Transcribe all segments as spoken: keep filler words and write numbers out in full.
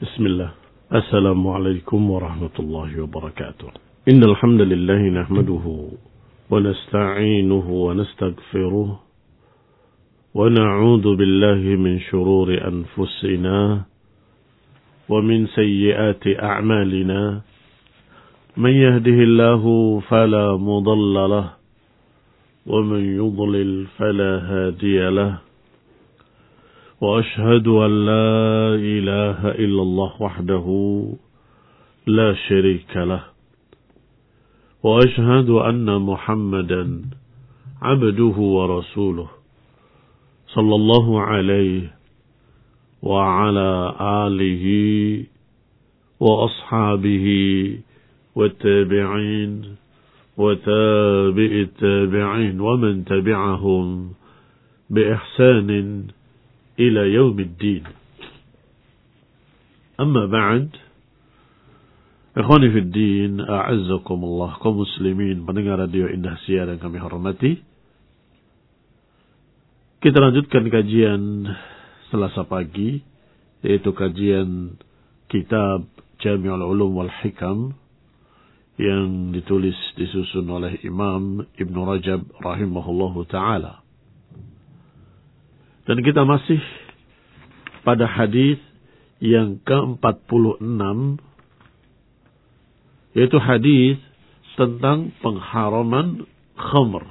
بسم الله. السلام عليكم ورحمة الله وبركاته. إن الحمد لله نحمده ونستعينه ونستغفره ونعوذ بالله من شرور أنفسنا ومن سيئات أعمالنا. من يهده الله فلا مضل له ومن يضلل فلا هادي له. وأشهد أن لا إله إلا الله وحده لا شريك له. وأشهد أن محمدا عبده ورسوله صلى الله عليه وعلى آله وأصحابه والتابعين وتابع التابعين ومن تبعهم بإحسان ila yaumiddin. Amma ba'd. Ikhwani fid din, a'azzakumullah, kaum muslimin pendengar radio Indah Siar yang kami hormati. Kita lanjutkan kajian Selasa pagi, yaitu kajian kitab Jami'ul Ulum wal Hikam yang ditulis disusun oleh Imam Ibn Rajab rahimahullahu ta'ala. Dan kita masih pada hadis yang ke empat puluh enam, yaitu hadis tentang pengharaman khamr,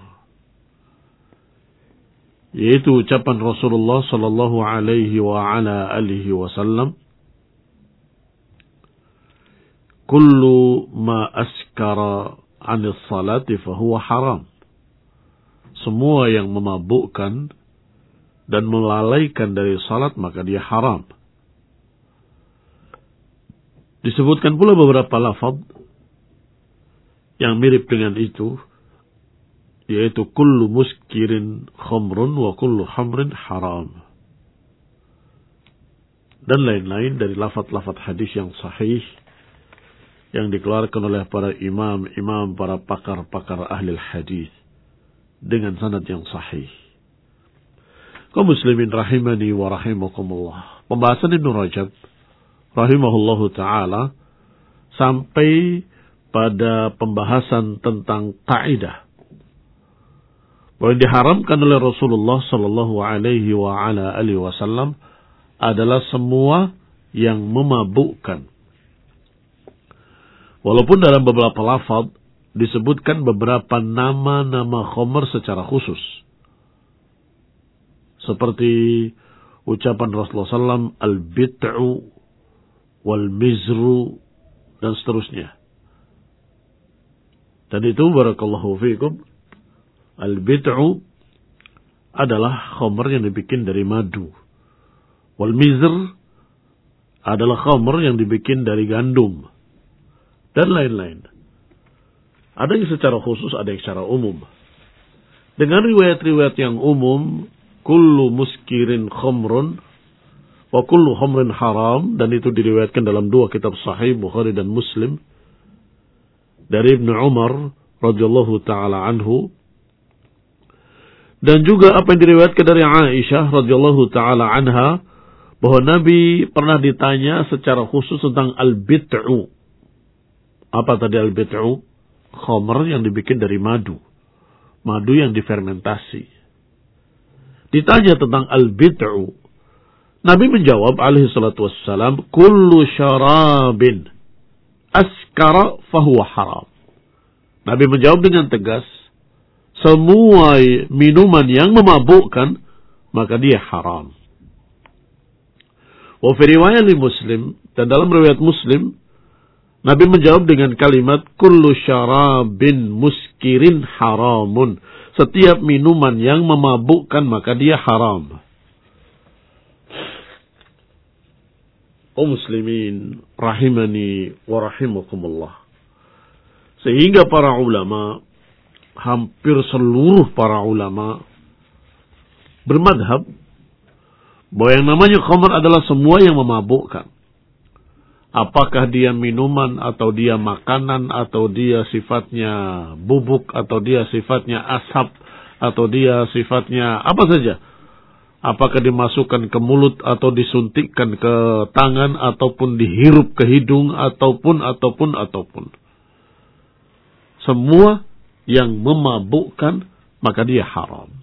yaitu ucapan Rasulullah sallallahu alaihi wa ala alihi wasallam, kullu ma askara 'anil salati fahuwa haram. Semua yang memabukkan dan melalaikan dari salat maka dia haram. Disebutkan pula beberapa lafaz yang mirip dengan itu, yaitu kullu muskirin khamrun wa kullu khamrin haram, dan lain-lain dari lafaz-lafaz hadis yang sahih yang dikeluarkan oleh para imam-imam, para pakar-pakar ahli hadis dengan sanad yang sahih. Kaum muslimin rahimani wa rahimakumullah. Pembahasan Ibnu Rajab rahimahullahu ta'ala sampai pada pembahasan tentang kaidah bahwa yang diharamkan oleh Rasulullah sallallahu alaihi wa ala alihi wasallam adalah semua yang memabukkan. Walaupun dalam beberapa lafaz disebutkan beberapa nama-nama khamr secara khusus, seperti ucapan Rasulullah sallallahu alaihi wasallam al-bid'u wal-mizru dan seterusnya. Dan itu barakallahu fiikum, al-bid'u adalah khamr yang dibikin dari madu. Wal-mizr adalah khamr yang dibikin dari gandum. Dan lain-lain. Ada yang secara khusus, ada yang secara umum. Dengan riwayat-riwayat yang umum, kullu muskirin khamrun wa kullu khamrin haram, dan itu diriwayatkan dalam dua kitab sahih, Bukhari dan Muslim, dari Ibnu Umar radhiyallahu taala anhu, dan juga apa yang diriwayatkan dari Aisyah radhiyallahu taala anha bahwa Nabi pernah ditanya secara khusus tentang al-bid'u. Apa tadi al-bid'u? Khamr yang dibikin dari madu. Madu yang difermentasi. Ditanya tentang al-bid'u, Nabi menjawab alaihi salatu wassalam, kullu syarabin askara fahuwa haram. Nabi menjawab dengan tegas, semua minuman yang memabukkan maka dia haram. Wa fi riwayat Muslim, dan dalam riwayat Muslim Nabi menjawab dengan kalimat kullu syarabin muskirin haramun. Setiap minuman yang memabukkan maka dia haram. Oh muslimin rahimani wa rahimakumullah. Sehingga para ulama, hampir seluruh para ulama bermadhab bahwa yang namanya khamr adalah semua yang memabukkan. Apakah dia minuman atau dia makanan atau dia sifatnya bubuk atau dia sifatnya asap atau dia sifatnya apa saja. Apakah dimasukkan ke mulut atau disuntikkan ke tangan ataupun dihirup ke hidung ataupun ataupun ataupun. Semua yang memabukkan maka dia haram.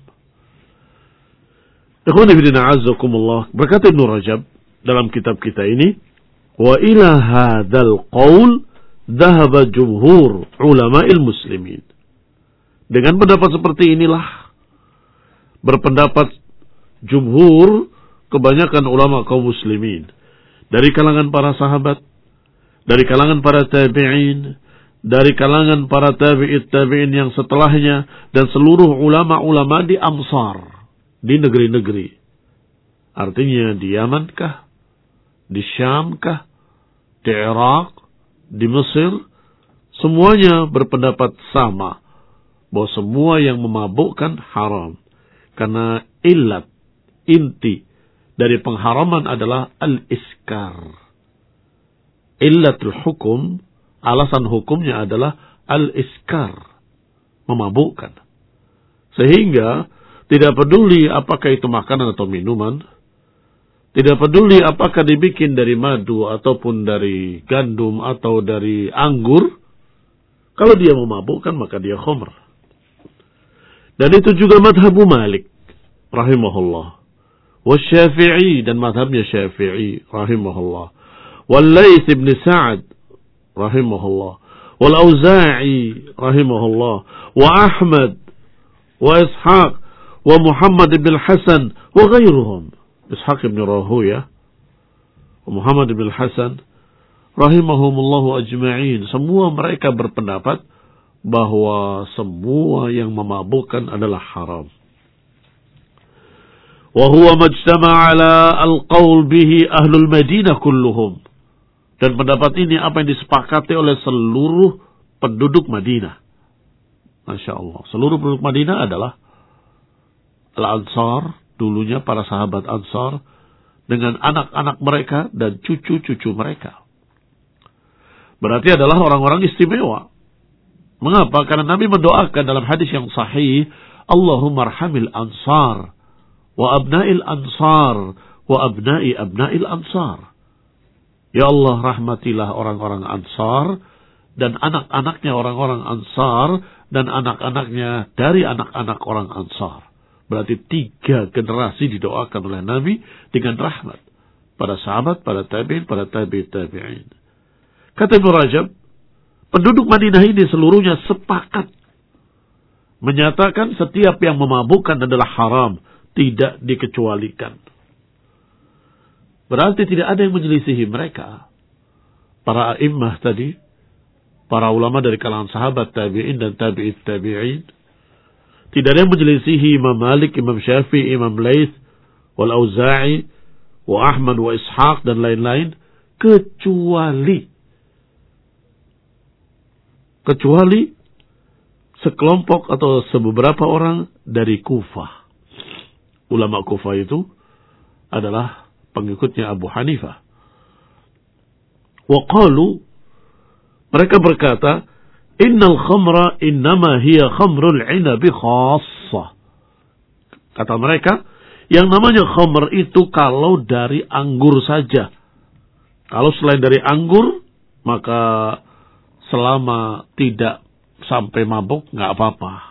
Ikhwani fillah azzakumullah, berkata Ibnu Rajab dalam kitab kita ini, wa ila hadzal qaul dhahaba jumhur ulama'il muslimin. Dengan pendapat seperti inilah berpendapat jumhur, kebanyakan ulama kaum muslimin, dari kalangan para sahabat, dari kalangan para tabi'in, dari kalangan para tabi'it tabi'in yang setelahnya, dan seluruh ulama-ulama di Amsar, di negeri-negeri. Artinya di Yaman kah, di Syam kah, di Irak, di Mesir, semuanya berpendapat sama, bahwa semua yang memabukkan haram. Karena illat, inti dari pengharaman adalah al-iskar. Illatul hukum, alasan hukumnya adalah al-iskar, memabukkan. Sehingga tidak peduli apakah itu makanan atau minuman, tidak peduli apakah dibikin dari madu ataupun dari gandum atau dari anggur, kalau dia memabukkan maka dia khamr. Dan itu juga madhabu Malik rahimahullah, والشافعي dan madhabnya Syafi'i rahimahullah, والليث بن سعد rahimahullah, والأوزاعي rahimahullah, وأحمد وإسحاق ومحمد بن الحسن وغيرهم, إسحاق بن راهوية ومحمد بن الحسن rahimahumullahu ajma'in. Semua mereka berpendapat bahwa semua yang memabukkan adalah haram. وهو مجتمع على القول به أهل المدينة كلهم. Dan pendapat ini apa yang disepakati oleh seluruh penduduk Madinah. Masya Allah. Seluruh penduduk Madinah adalah Al-Ansar, dulunya para sahabat Ansar, dengan anak-anak mereka dan cucu-cucu mereka. Berarti adalah orang-orang istimewa. Mengapa? Karena Nabi mendoakan dalam hadis yang sahih, Allahumma arhamil ansar wa abna'il ansar wa abna'i abna'il ansar. Ya Allah, rahmatilah orang-orang ansar dan anak-anaknya orang-orang ansar dan anak-anaknya dari anak-anak orang ansar. Berarti tiga generasi didoakan oleh Nabi dengan rahmat. Pada sahabat, pada tabi'in, pada tabi'in tabi'in. Kata Ibnu Rajab, penduduk Madinah ini seluruhnya sepakat menyatakan setiap yang memabukkan adalah haram, tidak dikecualikan. Berarti tidak ada yang menyelisihi mereka. Para a'immah tadi, para ulama dari kalangan sahabat tabi'in dan tabi'it tabi'in, tidak ada yang menyelisihi Imam Malik, Imam Syafi'i, Imam Laith, wal Auza'i, wa Ahmad, wa Ishaq dan lain-lain, kecuali kecuali sekelompok atau sebeberapa orang dari Kufah. Ulama Kufah itu adalah pengikutnya Abu Hanifah. Wa qalu, mereka berkata, innal khamra innama hiya khamrul inabi khassah. Kata mereka, yang namanya khamr itu kalau dari anggur saja. Kalau selain dari anggur, maka selama tidak sampai mabuk, nggak apa-apa.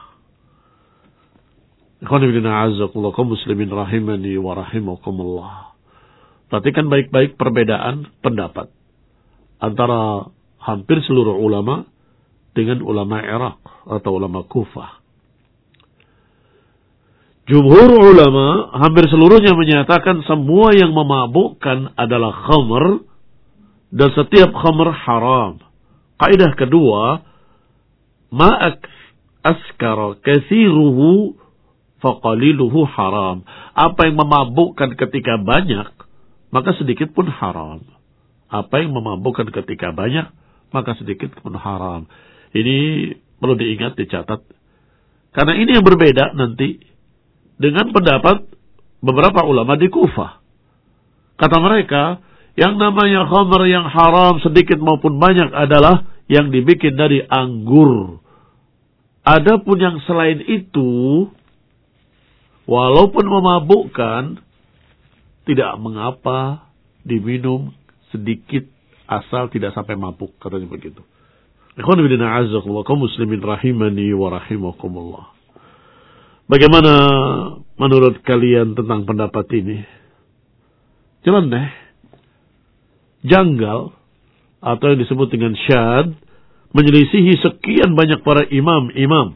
Kaum muslimin rahimani wa rahimakumullah. Perhatikan baik-baik perbedaan pendapat antara hampir seluruh ulama dengan ulama Irak atau ulama Kufah. Jumhur ulama hampir seluruhnya menyatakan semua yang memabukkan adalah khamr dan setiap khamr haram. Kaidah kedua, ma'ak askara kathiruhu faqaliluhu haram. Apa yang memabukkan ketika banyak, maka sedikit pun haram. Apa yang memabukkan ketika banyak, maka sedikit pun haram. Ini perlu diingat, dicatat. Karena ini yang berbeda nanti dengan pendapat beberapa ulama di Kufah. Kata mereka, yang namanya khamr yang haram sedikit maupun banyak adalah yang dibikin dari anggur. Adapun yang selain itu, walaupun memabukkan, tidak mengapa diminum sedikit asal tidak sampai mabuk, katanya begitu. Ikhwan fillah a'azzakumullah, kaum muslimin rahimani wa rahimakumullah. Bagaimana menurut kalian tentang pendapat ini? Jelas janggal atau yang disebut dengan syad, menyelisihi sekian banyak para imam-imam.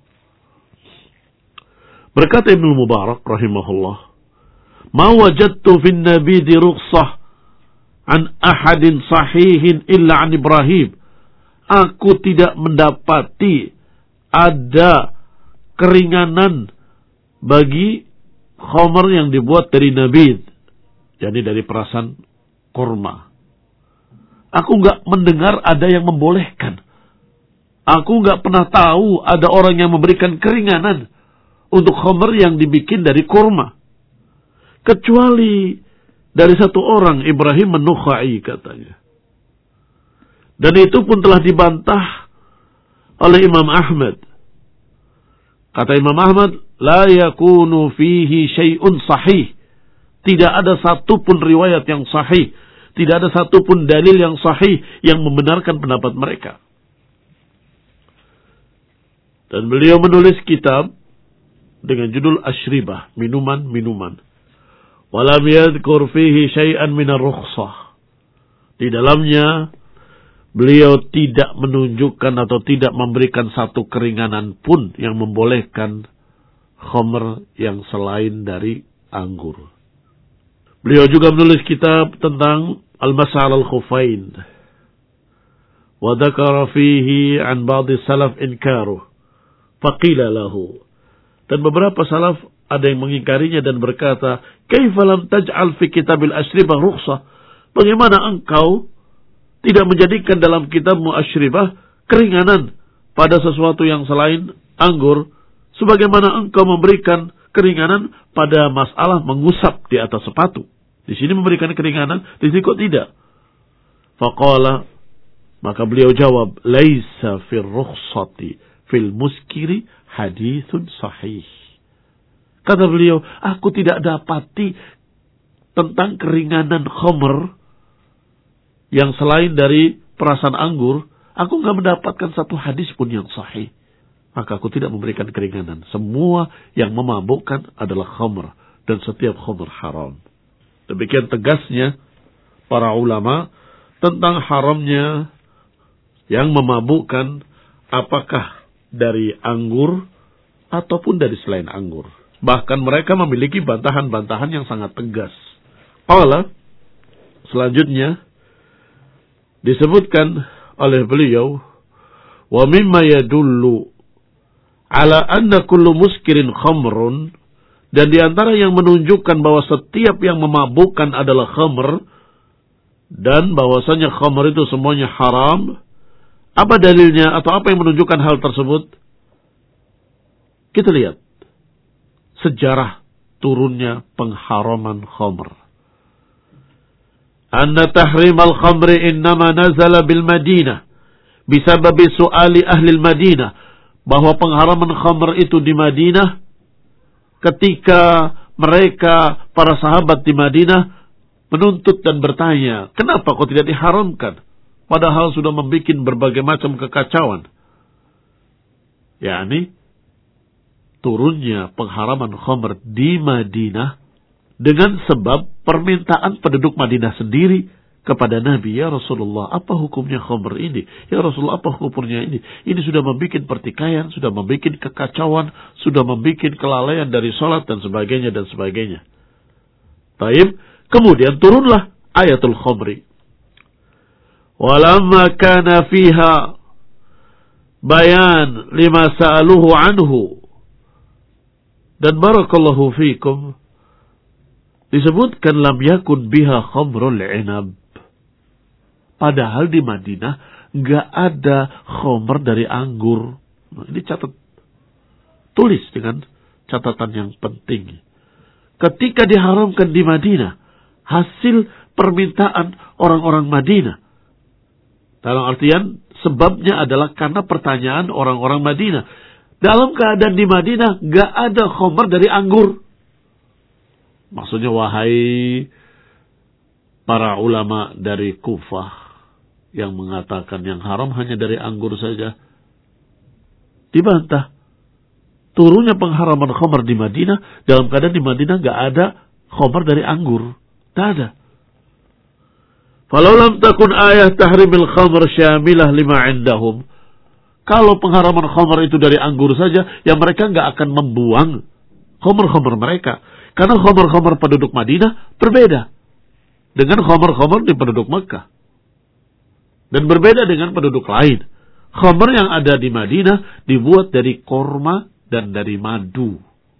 Berkata Ibnu Mubarak rahimahullah, "Ma wajadtu fin nabidi rukhsah an ahadin sahihin illa an Ibrahim." Aku tidak mendapati ada keringanan bagi khamr yang dibuat dari nabid, jadi dari perasan kurma. Aku enggak mendengar ada yang membolehkan. Aku enggak pernah tahu ada orang yang memberikan keringanan untuk khamr yang dibikin dari kurma. Kecuali dari satu orang, Ibrahim an-Nukhai katanya. Dan itu pun telah dibantah oleh Imam Ahmad. Kata Imam Ahmad, la yakunu fihi syai'un sahih. Tidak ada satu pun riwayat yang sahih. Tidak ada satu pun dalil yang sahih yang membenarkan pendapat mereka. Dan beliau menulis kitab dengan judul Ashribah, minuman-minuman. Walam yadhkur fihi syai'an minar rukhsah. Di dalamnya beliau tidak menunjukkan atau tidak memberikan satu keringanan pun yang membolehkan khamr yang selain dari anggur. Beliau juga menulis kitab tentang Al-Mas'al al-Khufain. Wa dzakara fihi an ba'd salaf inkaruh. Faqila lahu. Dan beberapa salaf ada yang mengingkarinya dan berkata, "Kaifa lam taj'al fi kitabil ashribah rukhsah?" Bagaimana engkau tidak menjadikan dalam kitabmu asyribah keringanan pada sesuatu yang selain anggur, sebagaimana engkau memberikan keringanan pada masalah mengusap di atas sepatu. Di sini memberikan keringanan, di sini kok tidak? Faqala, maka beliau jawab, laisa fil rukhsati fil muskiri hadithun sahih. Kata beliau, aku tidak dapati tentang keringanan khamr yang selain dari perasan anggur, aku enggak mendapatkan satu hadis pun yang sahih. Maka aku tidak memberikan keringanan. Semua yang memabukkan adalah khamr. Dan setiap khamr haram. Demikian tegasnya para ulama tentang haramnya yang memabukkan, apakah dari anggur ataupun dari selain anggur. Bahkan mereka memiliki bantahan-bantahan yang sangat tegas. Qala, selanjutnya disebutkan oleh beliau, wa mimma yadullu ala anna kullu muskirin khamrun, dan di antara yang menunjukkan bahwa setiap yang memabukkan adalah khamr dan bahwasanya khamr itu semuanya haram. Apa dalilnya atau apa yang menunjukkan hal tersebut? Kita lihat sejarah turunnya pengharaman khamr. Anna tahrimal khamri innama nazala bil Madinah bisababi su'ali ahli Madinah, bahwa pengharaman khamr itu di Madinah ketika mereka para sahabat di Madinah menuntut dan bertanya, kenapa kok tidak diharamkan padahal sudah membuat berbagai macam kekacauan. yakni turunnya pengharaman khamr di Madinah dengan sebab permintaan penduduk Madinah sendiri kepada Nabi, ya Rasulullah, apa hukumnya khamr ini? Ya Rasulullah, apa hukumnya ini? Ini sudah membuat pertikaian, sudah membuat kekacauan, sudah membuat kelalaian dari sholat dan sebagainya dan sebagainya. Taib, kemudian turunlah ayatul khamri. Walamma kana fiha bayan lima sa'aluhu anhu. Dan barakallahu fikum, disebutkan lam yakun biha khamrul inab. Padahal di Madinah enggak ada khamr dari anggur. Nah, ini catat, tulis dengan catatan yang penting. Ketika diharamkan di Madinah, hasil permintaan orang-orang Madinah. Dalam artian sebabnya adalah karena pertanyaan orang-orang Madinah. Dalam keadaan di Madinah enggak ada khamr dari anggur. Maksudnya wahai para ulama dari Kufah yang mengatakan yang haram hanya dari anggur saja, dibantah. Turunnya pengharaman khamar di Madinah dalam keadaan di Madinah gak ada khamar dari anggur. Tak ada. Falau lam takun ayat tahrimil khamr syamilah lima indahum. Kalau pengharaman khamr itu dari anggur saja, ya mereka gak akan membuang khamr-khamr mereka. Karena khamr-khamr penduduk Madinah berbeda dengan khamr-khamr di penduduk Mekah. Dan berbeda dengan penduduk lain. Khamr yang ada di Madinah dibuat dari korma dan dari madu.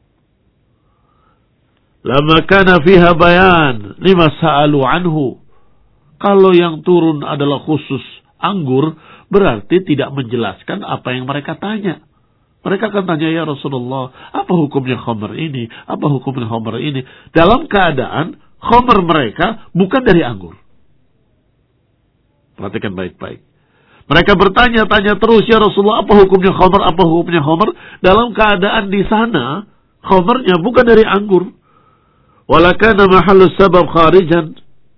Lama kana fiha bayan lima sa'alu anhu. Kalau yang turun adalah khusus anggur, berarti tidak menjelaskan apa yang mereka tanya. Mereka akan tanya, ya Rasulullah, apa hukumnya khamr ini? Apa hukumnya khamr ini? Dalam keadaan khamr mereka bukan dari anggur. Perhatikan baik-baik. Mereka bertanya-tanya terus, ya Rasulullah, apa hukumnya khamr? Apa hukumnya khamr? Dalam keadaan di sana, khamrnya bukan dari anggur. Walakana mahallu sabab kharijan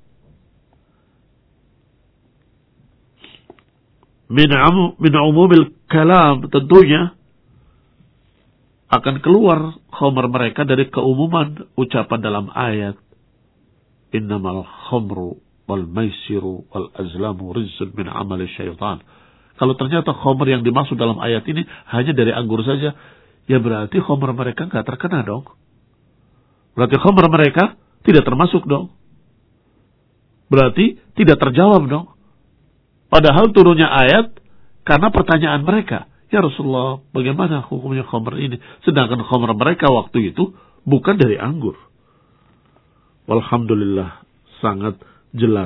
min um, min umumil kalam, tentunya akan keluar khamr mereka dari keumuman ucapan dalam ayat innamal khamru wal maisiru wal azlamu rizqun min amali syaitan. Kalau ternyata khamr yang dimaksud dalam ayat ini hanya dari anggur saja, ya berarti khamr mereka enggak terkena dong. Berarti khamr mereka tidak termasuk dong. Berarti tidak terjawab dong. Padahal turunnya ayat karena pertanyaan mereka. Ya Rasulullah, bagaimana hukumnya khamr ini? Sedangkan khamr mereka waktu itu bukan dari anggur. Walhamdulillah, sangat jelas.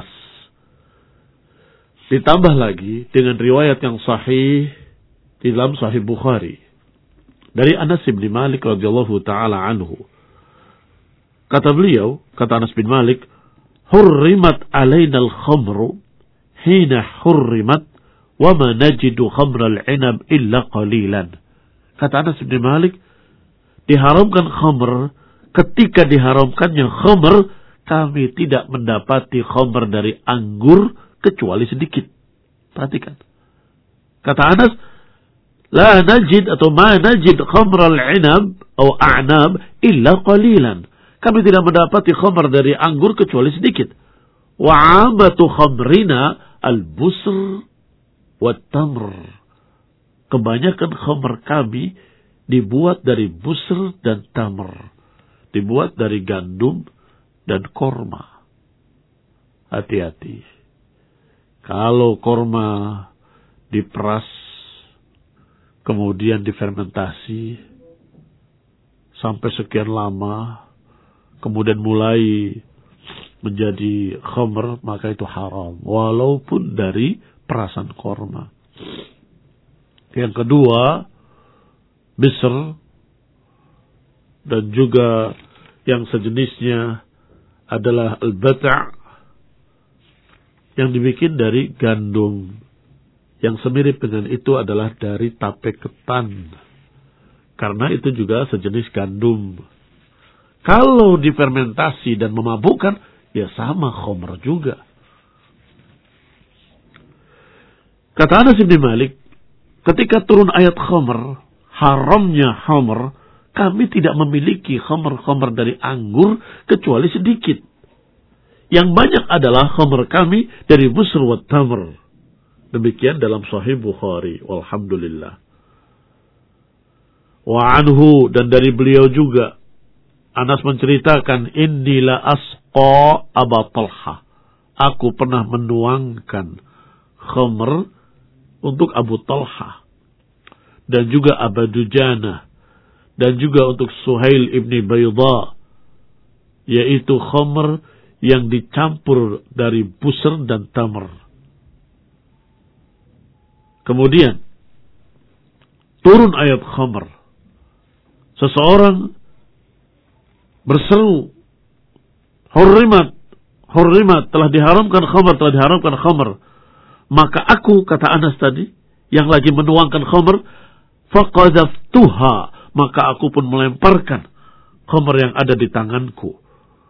Ditambah lagi dengan riwayat yang sahih di dalam Sahih Bukhari dari Anas bin Malik radhiyallahu taala anhu. Kata beliau, kata Anas bin Malik, "Hurrimat alaina al-khamru hina hurrimat wa ma najidu khamral inab illa qalilan." Kata Anas bin Malik, diharamkan khamr, ketika diharamkannya khamr, kami tidak mendapati khamr dari anggur kecuali sedikit. Perhatikan. Kata Anas, la najid atau ma najid khamral inab atau a'nab illa qalilan. Kami tidak mendapati khamr dari anggur kecuali sedikit. Wa amatu khamrina al-busr wa tamr. Kebanyakan khamr kami dibuat dari busr dan tamr. Dibuat dari gandum dan korma. Hati-hati. Kalau korma diperas, kemudian difermentasi sampai sekian lama, kemudian mulai menjadi khamr, maka itu haram. Walaupun dari perasan korma. Yang kedua, bisr dan juga yang sejenisnya adalah al-bata' yang dibikin dari gandum. Yang semirip dengan itu adalah dari tape ketan. Karena itu juga sejenis gandum. Kalau difermentasi dan memabukkan, ya sama khamr juga. Kata Anas bin Malik, ketika turun ayat khamr, haramnya khamr, kami tidak memiliki khamr-khamr dari anggur kecuali sedikit. Yang banyak adalah khamr kami dari busr wa tamr. Demikian dalam Sahih Bukhari. Walhamdulillah. Wa anhu, dan dari beliau juga, Anas menceritakan, inni la asqa Aba Talha. Aku pernah menuangkan khamr untuk Abu Talha. Dan juga Aba Dujana. Dan juga untuk Suhail ibni Bayda. Yaitu khamr yang dicampur dari busr dan tamr. Kemudian turun ayat khamr. Seseorang berseru, hurrimat, hurrimat, telah diharamkan khamr, telah diharamkan khamr. Maka aku, kata Anas tadi, yang lagi menuangkan khamr, faqadhaftuha, maka aku pun melemparkan khamr yang ada di tanganku.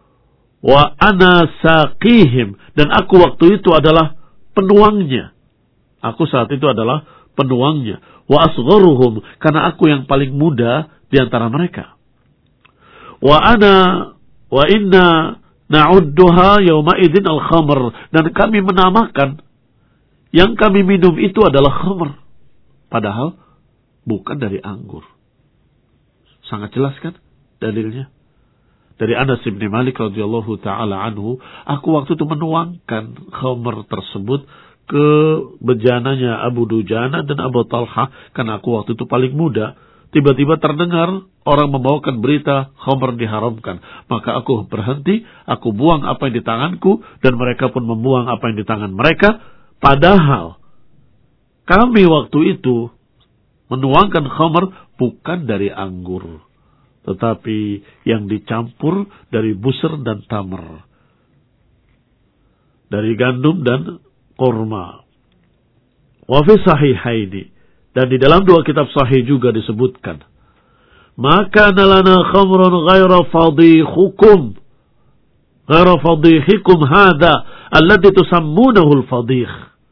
Wa ana saqihim, dan aku waktu itu adalah penuangnya. Aku saat itu adalah penuangnya. Wa asgharuhum, karena aku yang paling muda di antara mereka. Wa ana wa inna na'udduha yawma idzin al-khamr, dan kami menamakan yang kami minum itu adalah khamr, padahal bukan dari anggur. Sangat jelas kan dalilnya? Dari Anas bin Malik radhiyallahu taala anhu, aku waktu itu menuangkan khamr tersebut ke bejananya Abu Dujana dan Abu Talha, karena aku waktu itu paling muda. Tiba-tiba terdengar orang membawakan berita khamr diharamkan. Maka aku berhenti, aku buang apa yang di tanganku, dan mereka pun membuang apa yang di tangan mereka. Padahal kami waktu itu menuangkan khamr bukan dari anggur, tetapi yang dicampur dari busr dan tamr, dari gandum dan kurma. Wa fi sahihaini, dan di dalam dua kitab sahih juga disebutkan, maka nalana khamrun ghaira fadhihukum ghaira fadhihikum hadha alladhi tusammunahu al-fadhih.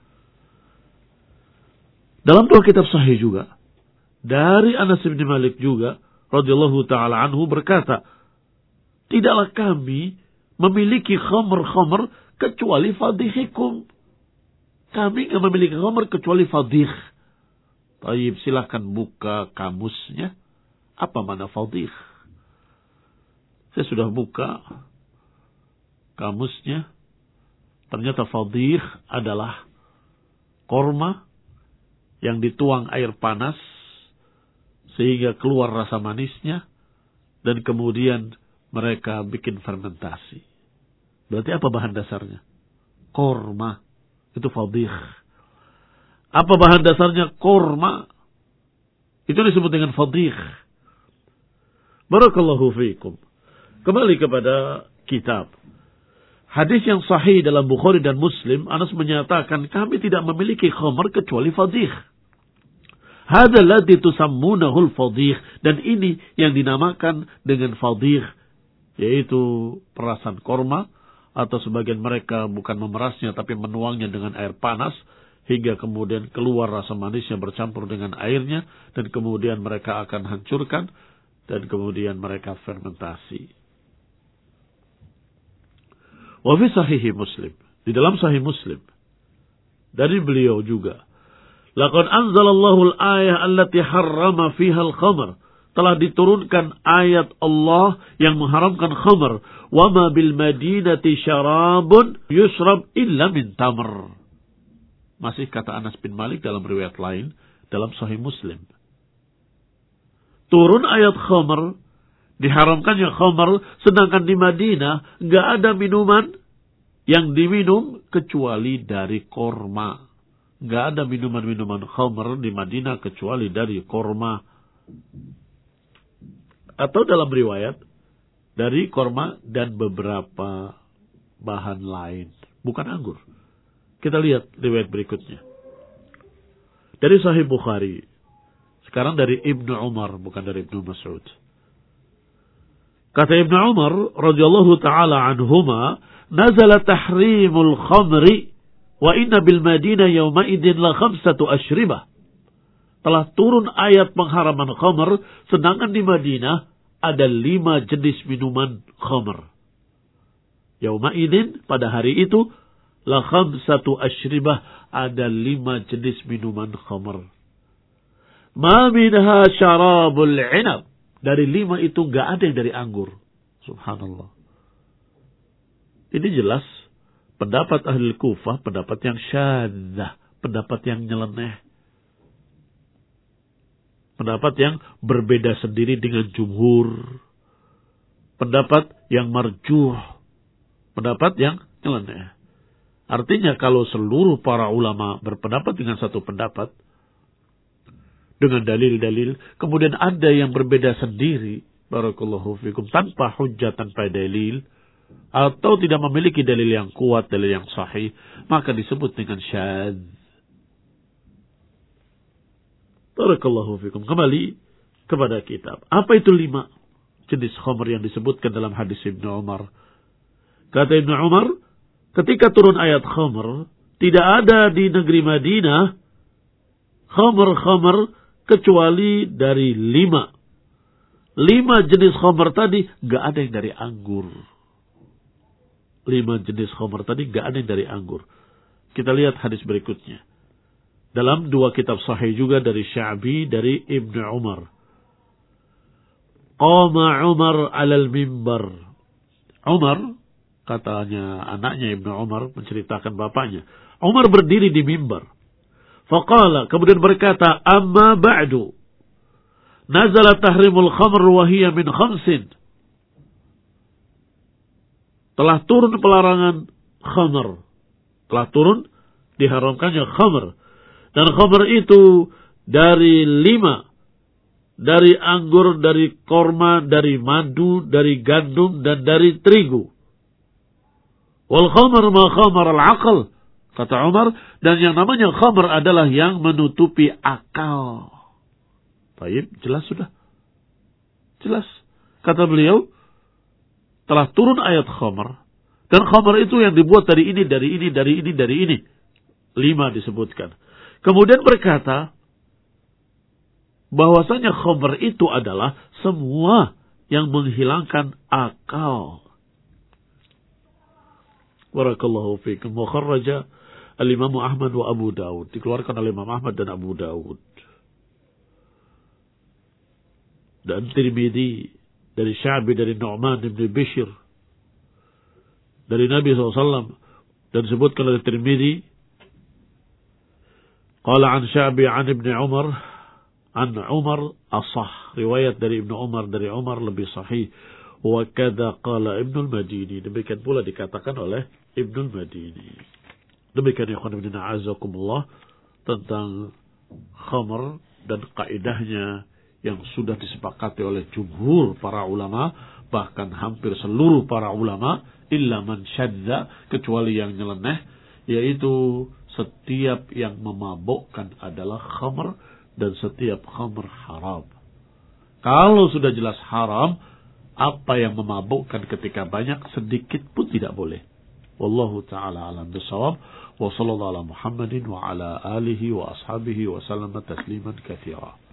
Dalam dua kitab sahih juga dari Anas bin Malik juga radhiyallahu taala anhu berkata, tidaklah kami memiliki khamr-khamr kecuali fadhihikum. Kami tidak memiliki khamr kecuali fadhih. Taib, silahkan buka kamusnya. Apa mana fadhih? Saya sudah buka kamusnya. Ternyata fadhih adalah korma yang dituang air panas sehingga keluar rasa manisnya, dan kemudian mereka bikin fermentasi. Berarti apa bahan dasarnya? Korma. Itu fadhih. Apa bahan dasarnya? Korma. Itu disebut dengan fadhih. Barakallahu fiikum. Kembali kepada kitab. Hadis yang sahih dalam Bukhari dan Muslim, Anas menyatakan kami tidak memiliki khamr kecuali fadhih. Hadza alladhi tusammunahu al-fadhih, dan ini yang dinamakan dengan fadhih, yaitu perasan korma, atau sebagian mereka bukan memerasnya tapi menuangnya dengan air panas hingga kemudian keluar rasa manisnya bercampur dengan airnya, dan kemudian mereka akan hancurkan dan kemudian mereka fermentasi. Wa fi sahih Muslim, di dalam sahih Muslim dari beliau juga, laqad anzalallahu al-ayah allati harrama fiha al-khamr, telah diturunkan ayat Allah yang mengharamkan khamr. Wa ma bil madinati syarabun yusrab illa min tamr. Masih kata Anas bin Malik dalam riwayat lain dalam sahih Muslim. Turun ayat khamr, diharamkannya khamr, sedangkan di Madinah enggak ada minuman yang diminum kecuali dari korma. Enggak ada minuman-minuman khamr di Madinah kecuali dari korma. Atau dalam riwayat dari korma dan beberapa bahan lain, bukan anggur. Kita lihat riwayat berikutnya dari Sahih Bukhari. Sekarang dari Ibnu Umar, bukan dari Ibnu Mas'ud. Kata Ibnu Umar radhiyallahu taala anhuma, nazala tahrimul khamri wa inna bil Madinah yawma idin la khamsatu ashribah. Telah turun ayat pengharaman khamr, sedangkan di Madinah ada lima jenis minuman khamr. Yauma idin, pada hari itu, la khamsatu ashribah, ada lima jenis minuman khamr. Ma minha syarabul inab, dari lima itu enggak ada yang dari anggur. Subhanallah. Ini jelas pendapat ahli Kufah, pendapat yang syadzah, pendapat yang nyeleneh. Pendapat yang berbeda sendiri dengan jumhur. Pendapat yang marjuh. Pendapat yang nyeleneh. Artinya kalau seluruh para ulama berpendapat dengan satu pendapat, dengan dalil-dalil, kemudian ada yang berbeda sendiri, barakallahu fikum, tanpa hujjah, tanpa dalil, atau tidak memiliki dalil yang kuat, dalil yang sahih, maka disebut dengan syadz. Barakallahu fikum. Kembali kepada kitab. Apa itu lima jenis khamr yang disebutkan dalam hadis Ibnu Umar? Kata Ibnu Umar, ketika turun ayat khamr, tidak ada di negeri Madinah khamr-khamr kecuali dari lima. Lima jenis khamr tadi gak ada yang dari anggur. Lima jenis khamr tadi gak ada yang dari anggur. Kita lihat hadis berikutnya. Dalam dua kitab sahih juga dari Sya'bi, dari Ibnu Umar. Qama Umar alal mimbar. Umar, katanya anaknya Ibnu Umar, menceritakan bapaknya. Umar berdiri di mimbar. Faqala, kemudian berkata, amma ba'du. Nazala tahrimul khamr wa hiya min khamsin. Telah turun pelarangan khamr. Telah turun diharamkannya khamr. Dan khamr itu dari lima. Dari anggur, dari korma, dari madu, dari gandum, dan dari terigu. Wal khamr ma khamar al-aql. Kata Umar, dan yang namanya khamr adalah yang menutupi akal. Baik, jelas sudah. Jelas. Kata beliau, telah turun ayat khamr. Dan khamr itu yang dibuat dari ini, dari ini, dari ini, dari ini. Lima disebutkan. Kemudian berkata, bahwasanya khamr itu adalah semua yang menghilangkan akal. Barakallahu fiikum. Wa kharraja al-Imam Ahmad wa Abu Dawud. Dikeluarkan oleh Imam Ahmad dan Abu Dawud. Dan Tirmidzi dari Sya'bi dari Nu'man bin Bishr dari Nabi shallallahu alaihi wasallam dan disebutkan oleh Tirmidzi qala an Sya'bi an Ibnu Umar an Umar asah, riwayat dari Ibnu Umar dari Umar lebih sahih, wa kadza qala Ibnu al-Madini, demikian pula dikatakan oleh Ibnu al-Madini. Demikian ya khana bina azakumullah tentang khamr dan kaidahnya yang sudah disepakati oleh jumhur para ulama, bahkan hampir seluruh para ulama, illa man syadza, kecuali yang nyeleneh, yaitu setiap yang memabukkan adalah khamr dan setiap khamr haram. Kalau sudah jelas haram, apa yang memabukkan ketika banyak, sedikit pun tidak boleh. Wallahu ta'ala alam bisawab. Wa sallallahu ala Muhammadin wa ala alihi wa ashabihi wa sallama tasliman katsira.